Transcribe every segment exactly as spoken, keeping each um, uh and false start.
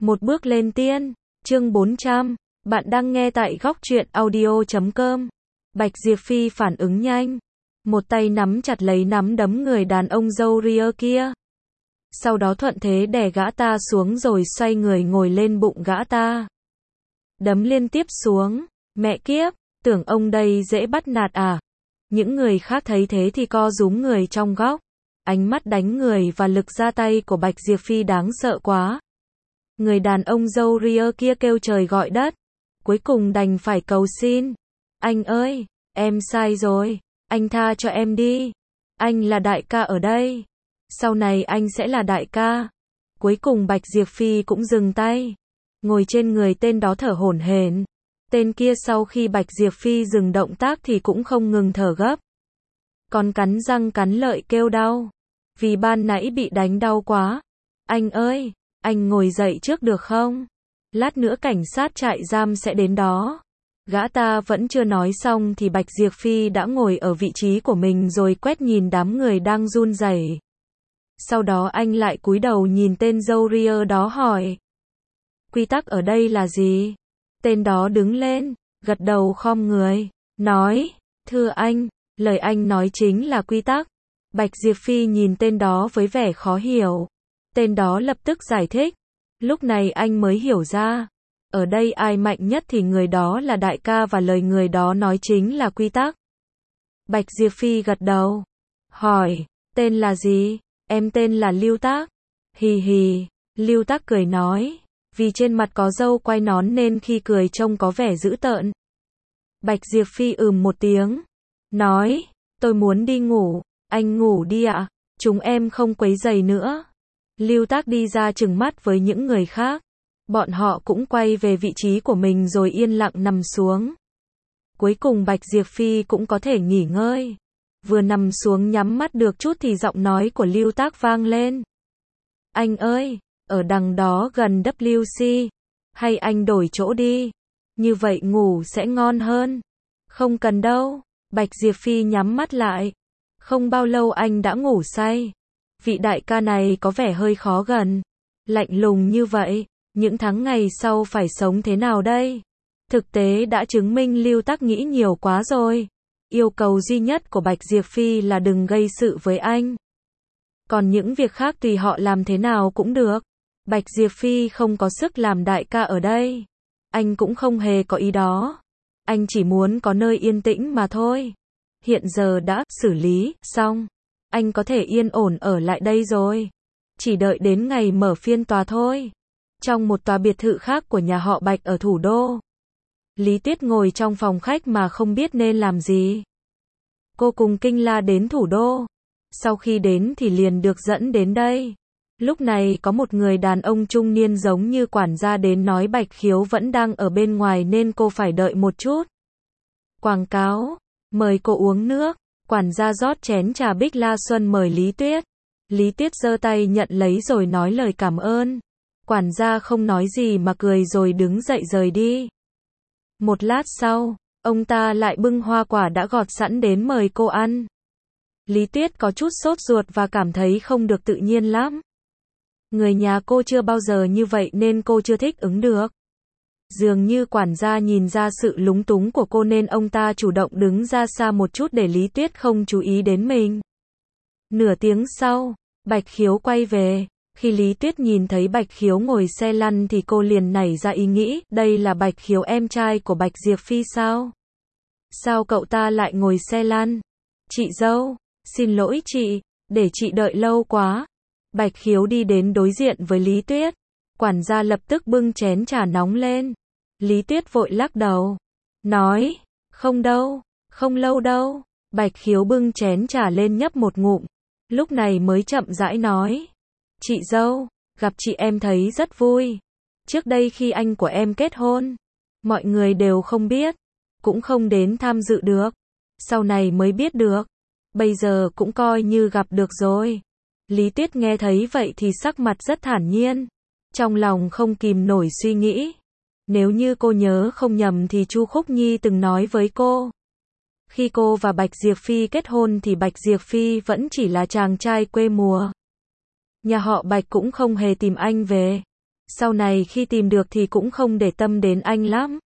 Một bước lên tiên, chương bốn trăm. Bạn đang nghe tại góc truyện audio chấm com. Bạch Diệp Phi phản ứng nhanh. Một tay nắm chặt lấy nắm đấm người đàn ông râu ria kia. Sau đó thuận thế đè gã ta xuống rồi xoay người ngồi lên bụng gã ta. Đấm liên tiếp xuống. Mẹ kiếp, tưởng ông đây dễ bắt nạt à? Những người khác thấy thế thì co rúm người trong góc. Ánh mắt đánh người và lực ra tay của Bạch Diệp Phi đáng sợ quá. Người đàn ông râu ria kia kêu trời gọi đất. Cuối cùng đành phải cầu xin. Anh ơi, em sai rồi. Anh tha cho em đi. Anh là đại ca ở đây. Sau này anh sẽ là đại ca. Cuối cùng Bạch Diệp Phi cũng dừng tay. Ngồi trên người tên đó thở hổn hển. Tên kia sau khi Bạch Diệp Phi dừng động tác thì cũng không ngừng thở gấp. Còn cắn răng cắn lợi kêu đau. Vì ban nãy bị đánh đau quá. Anh ơi, anh ngồi dậy trước được không? Lát nữa cảnh sát trại giam sẽ đến đó. Gã ta vẫn chưa nói xong thì Bạch Diệp Phi đã ngồi ở vị trí của mình rồi quét nhìn đám người đang run rẩy. Sau đó anh lại cúi đầu nhìn tên râu ria đó hỏi. Quy tắc ở đây là gì? Tên đó đứng lên, gật đầu khom người, nói, thưa anh, lời anh nói chính là quy tắc. Bạch Diệp Phi nhìn tên đó với vẻ khó hiểu. Tên đó lập tức giải thích. Lúc này anh mới hiểu ra. Ở đây ai mạnh nhất thì người đó là đại ca và lời người đó nói chính là quy tắc. Bạch Diệp Phi gật đầu. Hỏi, tên là gì? Em tên là Lưu Tác. Hì hì, Lưu Tác cười nói. Vì trên mặt có râu quai nón nên khi cười trông có vẻ dữ tợn. Bạch Diệp Phi ừm một tiếng. Nói, tôi muốn đi ngủ. Anh ngủ đi ạ. Chúng em không quấy rầy nữa. Lưu Tác đi ra trừng mắt với những người khác. Bọn họ cũng quay về vị trí của mình rồi yên lặng nằm xuống. Cuối cùng Bạch Diệp Phi cũng có thể nghỉ ngơi. Vừa nằm xuống nhắm mắt được chút thì giọng nói của Lưu Tác vang lên. Anh ơi, ở đằng đó gần W C. Hay anh đổi chỗ đi. Như vậy ngủ sẽ ngon hơn. Không cần đâu. Bạch Diệp Phi nhắm mắt lại. Không bao lâu anh đã ngủ say. Vị đại ca này có vẻ hơi khó gần. Lạnh lùng như vậy. Những tháng ngày sau phải sống thế nào đây? Thực tế đã chứng minh Lưu Tác nghĩ nhiều quá rồi. Yêu cầu duy nhất của Bạch Diệp Phi là đừng gây sự với anh. Còn những việc khác tùy họ làm thế nào cũng được. Bạch Diệp Phi không có sức làm đại ca ở đây. Anh cũng không hề có ý đó. Anh chỉ muốn có nơi yên tĩnh mà thôi. Hiện giờ đã xử lý xong. Anh có thể yên ổn ở lại đây rồi. Chỉ đợi đến ngày mở phiên tòa thôi. Trong một tòa biệt thự khác của nhà họ Bạch ở thủ đô. Lý Tuyết ngồi trong phòng khách mà không biết nên làm gì. Cô cùng Kinh La đến thủ đô. Sau khi đến thì liền được dẫn đến đây. Lúc này có một người đàn ông trung niên giống như quản gia đến nói Bạch Khiếu vẫn đang ở bên ngoài nên cô phải đợi một chút. Quảng cáo, mời cô uống nước. Quản gia rót chén trà Bích La Xuân mời Lý Tuyết. Lý Tuyết giơ tay nhận lấy rồi nói lời cảm ơn. Quản gia không nói gì mà cười rồi đứng dậy rời đi. Một lát sau, ông ta lại bưng hoa quả đã gọt sẵn đến mời cô ăn. Lý Tuyết có chút sốt ruột và cảm thấy không được tự nhiên lắm. Người nhà cô chưa bao giờ như vậy nên cô chưa thích ứng được. Dường như quản gia nhìn ra sự lúng túng của cô nên ông ta chủ động đứng ra xa một chút để Lý Tuyết không chú ý đến mình. Nửa tiếng sau, Bạch Khiếu quay về. Khi Lý Tuyết nhìn thấy Bạch Khiếu ngồi xe lăn thì cô liền nảy ra ý nghĩ, đây là Bạch Khiếu em trai của Bạch Diệp Phi sao? Sao cậu ta lại ngồi xe lăn? Chị dâu, xin lỗi chị, để chị đợi lâu quá. Bạch Khiếu đi đến đối diện với Lý Tuyết. Quản gia lập tức bưng chén trà nóng lên. Lý Tuyết vội lắc đầu. Nói, không đâu, không lâu đâu. Bạch Khiếu bưng chén trà lên nhấp một ngụm. Lúc này mới chậm rãi nói. Chị dâu, gặp chị em thấy rất vui. Trước đây khi anh của em kết hôn, mọi người đều không biết, cũng không đến tham dự được. Sau này mới biết được. Bây giờ cũng coi như gặp được rồi. Lý Tuyết nghe thấy vậy thì sắc mặt rất thản nhiên. Trong lòng không kìm nổi suy nghĩ. Nếu như cô nhớ không nhầm thì Chu Khúc Nhi từng nói với cô. Khi cô và Bạch Diệp Phi kết hôn thì Bạch Diệp Phi vẫn chỉ là chàng trai quê mùa. Nhà họ Bạch cũng không hề tìm anh về. Sau này khi tìm được thì cũng không để tâm đến anh lắm.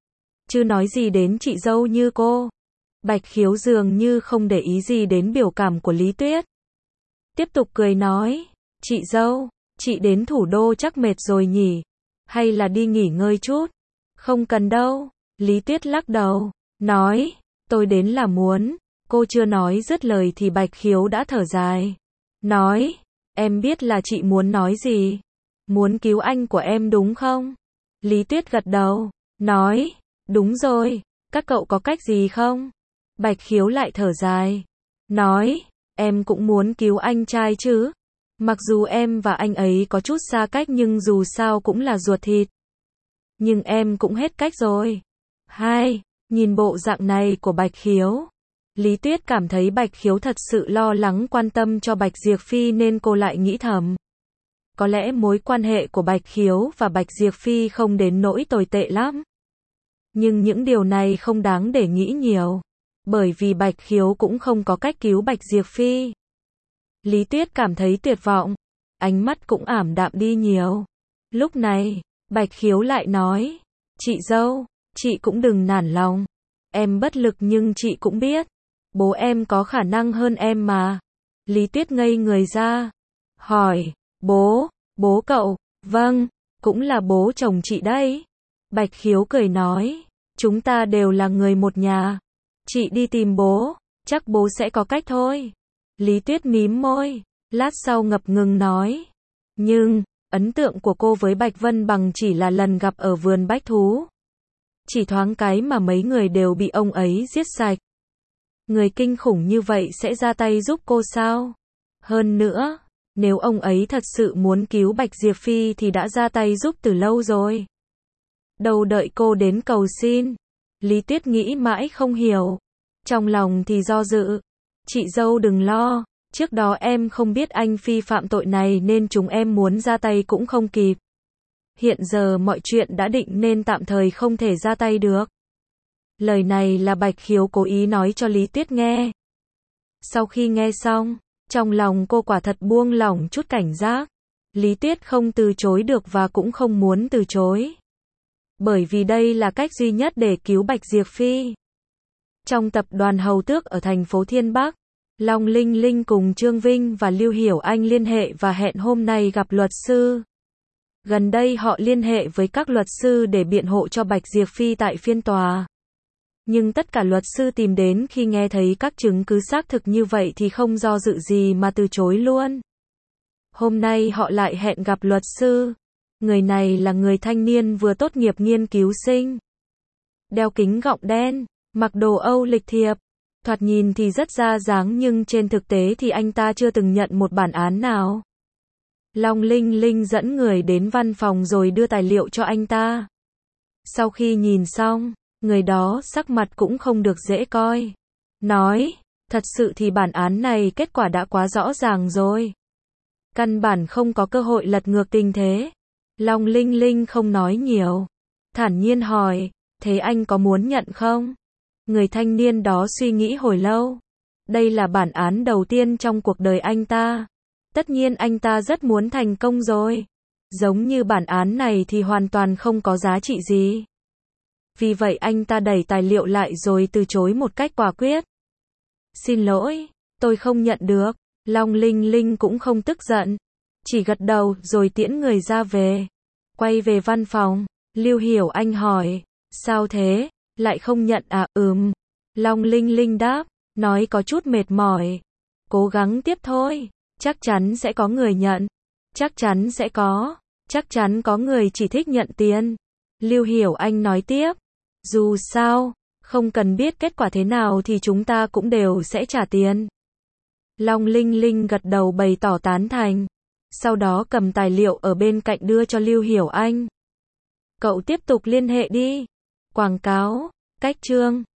Chứ nói gì đến chị dâu như cô. Bạch Khiếu dường như không để ý gì đến biểu cảm của Lý Tuyết. Tiếp tục cười nói, chị dâu, chị đến thủ đô chắc mệt rồi nhỉ? Hay là đi nghỉ ngơi chút? Không cần đâu. Lý Tuyết lắc đầu, nói, tôi đến là muốn. Cô chưa nói dứt lời thì Bạch Khiếu đã thở dài. Nói, em biết là chị muốn nói gì. Muốn cứu anh của em đúng không? Lý Tuyết gật đầu, nói, đúng rồi, các cậu có cách gì không? Bạch Khiếu lại thở dài, nói, em cũng muốn cứu anh trai chứ. Mặc dù em và anh ấy có chút xa cách nhưng dù sao cũng là ruột thịt. Nhưng em cũng hết cách rồi. Hai, nhìn bộ dạng này của Bạch Khiếu. Lý Tuyết cảm thấy Bạch Khiếu thật sự lo lắng quan tâm cho Bạch Diệp Phi nên cô lại nghĩ thầm. Có lẽ mối quan hệ của Bạch Khiếu và Bạch Diệp Phi không đến nỗi tồi tệ lắm. Nhưng những điều này không đáng để nghĩ nhiều. Bởi vì Bạch Khiếu cũng không có cách cứu Bạch Diệp Phi. Lý Tuyết cảm thấy tuyệt vọng. Ánh mắt cũng ảm đạm đi nhiều. Lúc này, Bạch Khiếu lại nói. Chị dâu, chị cũng đừng nản lòng. Em bất lực nhưng chị cũng biết. Bố em có khả năng hơn em mà. Lý Tuyết ngây người ra. Hỏi, bố, bố cậu, vâng, cũng là bố chồng chị đấy. Bạch Khiếu cười nói, chúng ta đều là người một nhà. Chị đi tìm bố, chắc bố sẽ có cách thôi. Lý Tuyết mím môi, lát sau ngập ngừng nói. Nhưng, ấn tượng của cô với Bạch Vân Bằng chỉ là lần gặp ở vườn bách thú. Chỉ thoáng cái mà mấy người đều bị ông ấy giết sạch. Người kinh khủng như vậy sẽ ra tay giúp cô sao? Hơn nữa, nếu ông ấy thật sự muốn cứu Bạch Diệp Phi thì đã ra tay giúp từ lâu rồi. Đâu đợi cô đến cầu xin. Lý Tuyết nghĩ mãi không hiểu. Trong lòng thì do dự. Chị dâu đừng lo. Trước đó em không biết anh Phi phạm tội này nên chúng em muốn ra tay cũng không kịp. Hiện giờ mọi chuyện đã định nên tạm thời không thể ra tay được. Lời này là Bạch Khiếu cố ý nói cho Lý Tuyết nghe. Sau khi nghe xong, trong lòng cô quả thật buông lỏng chút cảnh giác. Lý Tuyết không từ chối được và cũng không muốn từ chối. Bởi vì đây là cách duy nhất để cứu Bạch Diệp Phi. Trong tập đoàn Hầu Tước ở thành phố Thiên Bắc, Long Linh Linh cùng Trương Vinh và Lưu Hiểu Anh liên hệ và hẹn hôm nay gặp luật sư. Gần đây họ liên hệ với các luật sư để biện hộ cho Bạch Diệp Phi tại phiên tòa. Nhưng tất cả luật sư tìm đến khi nghe thấy các chứng cứ xác thực như vậy thì không do dự gì mà từ chối luôn. Hôm nay họ lại hẹn gặp luật sư. Người này là người thanh niên vừa tốt nghiệp nghiên cứu sinh. Đeo kính gọng đen, mặc đồ Âu lịch thiệp. Thoạt nhìn thì rất ra dáng nhưng trên thực tế thì anh ta chưa từng nhận một bản án nào. Long Linh Linh dẫn người đến văn phòng rồi đưa tài liệu cho anh ta. Sau khi nhìn xong, người đó sắc mặt cũng không được dễ coi. Nói, thật sự thì bản án này kết quả đã quá rõ ràng rồi. Căn bản không có cơ hội lật ngược tình thế. Long Linh Linh không nói nhiều. Thản nhiên hỏi, thế anh có muốn nhận không? Người thanh niên đó suy nghĩ hồi lâu. Đây là bản án đầu tiên trong cuộc đời anh ta. Tất nhiên anh ta rất muốn thành công rồi. Giống như bản án này thì hoàn toàn không có giá trị gì. Vì vậy anh ta đẩy tài liệu lại rồi từ chối một cách quả quyết. Xin lỗi, tôi không nhận được. Long Linh Linh cũng không tức giận. Chỉ gật đầu rồi tiễn người ra về. Quay về văn phòng, Lưu Hiểu Anh hỏi, sao thế, lại không nhận à? Ừm. Long Linh Linh đáp, nói có chút mệt mỏi. Cố gắng tiếp thôi, chắc chắn sẽ có người nhận. Chắc chắn sẽ có, chắc chắn có người chỉ thích nhận tiền. Lưu Hiểu Anh nói tiếp, dù sao, không cần biết kết quả thế nào thì chúng ta cũng đều sẽ trả tiền. Long Linh Linh gật đầu bày tỏ tán thành. Sau đó cầm tài liệu ở bên cạnh đưa cho Lưu Hiểu Anh. Cậu tiếp tục liên hệ đi. Quảng cáo, cách chương.